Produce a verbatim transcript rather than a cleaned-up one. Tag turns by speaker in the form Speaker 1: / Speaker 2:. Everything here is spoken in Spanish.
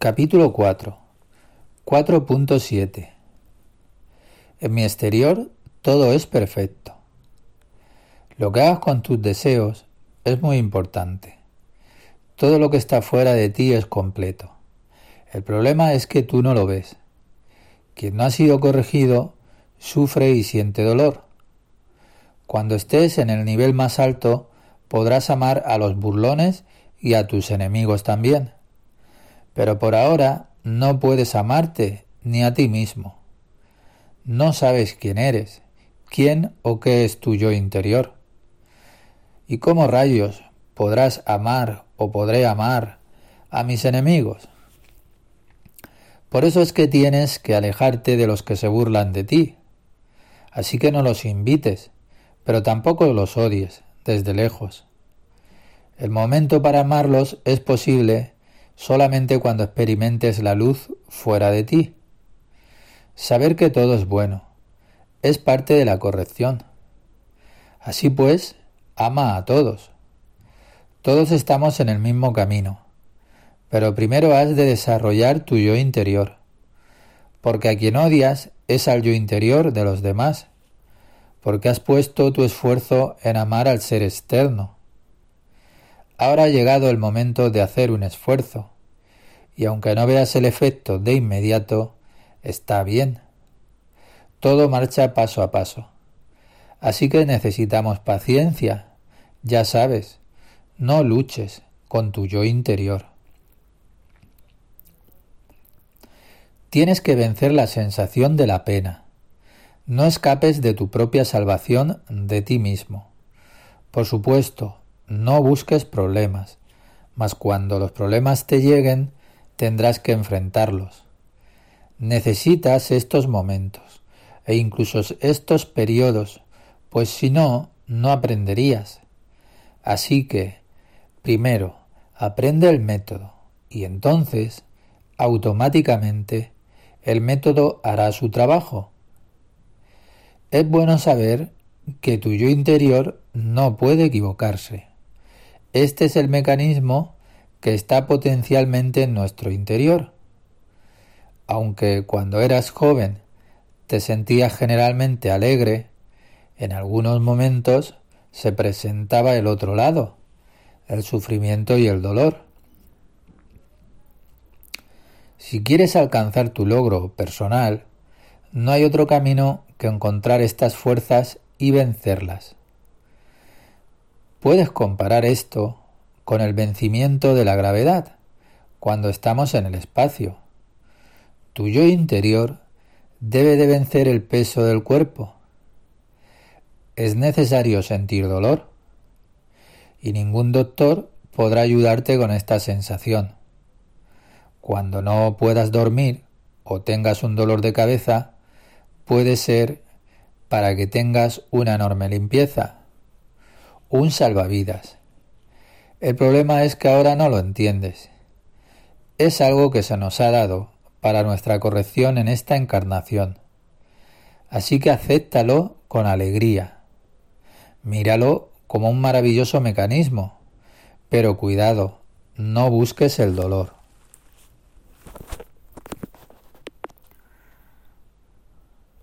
Speaker 1: Capítulo cuatro. cuatro punto siete. En mi exterior todo es perfecto. Lo que hagas con tus deseos es muy importante. Todo lo que está fuera de ti es completo. El problema es que tú no lo ves. Quien no ha sido corregido sufre y siente dolor. Cuando estés en el nivel más alto, podrás amar a los burlones y a tus enemigos también. Pero por ahora no puedes amarte ni a ti mismo. No sabes quién eres, quién o qué es tu yo interior. ¿Y cómo rayos podrás amar o podré amar a mis enemigos? Por eso es que tienes que alejarte de los que se burlan de ti. Así que no los invites, pero tampoco los odies desde lejos. El momento para amarlos es posible solamente cuando experimentes la luz fuera de ti. Saber que todo es bueno es parte de la corrección. Así pues, ama a todos. Todos estamos en el mismo camino, pero primero has de desarrollar tu yo interior, porque a quien odias es al yo interior de los demás, porque has puesto tu esfuerzo en amar al ser externo. Ahora ha llegado el momento de hacer un esfuerzo, y aunque no veas el efecto de inmediato, está bien. Todo marcha paso a paso. Así que necesitamos paciencia. Ya sabes, no luches con tu yo interior. Tienes que vencer la sensación de la pena. No escapes de tu propia salvación de ti mismo. Por supuesto, no busques problemas, mas cuando los problemas te lleguen, tendrás que enfrentarlos. Necesitas estos momentos e incluso estos periodos, pues si no, no aprenderías. Así que, primero, aprende el método y entonces, automáticamente, el método hará su trabajo. Es bueno saber que tu yo interior no puede equivocarse. Este es el mecanismo que está potencialmente en nuestro interior. Aunque cuando eras joven te sentías generalmente alegre, en algunos momentos se presentaba el otro lado, el sufrimiento y el dolor. Si quieres alcanzar tu logro personal, no hay otro camino que encontrar estas fuerzas y vencerlas. Puedes comparar esto con el vencimiento de la gravedad, cuando estamos en el espacio. Tu yo interior debe de vencer el peso del cuerpo. Es necesario sentir dolor, y ningún doctor podrá ayudarte con esta sensación. Cuando no puedas dormir o tengas un dolor de cabeza, puede ser para que tengas una enorme limpieza, un salvavidas. El problema es que ahora no lo entiendes. Es algo que se nos ha dado para nuestra corrección en esta encarnación. Así que acéptalo con alegría. Míralo como un maravilloso mecanismo, pero cuidado, no busques el dolor.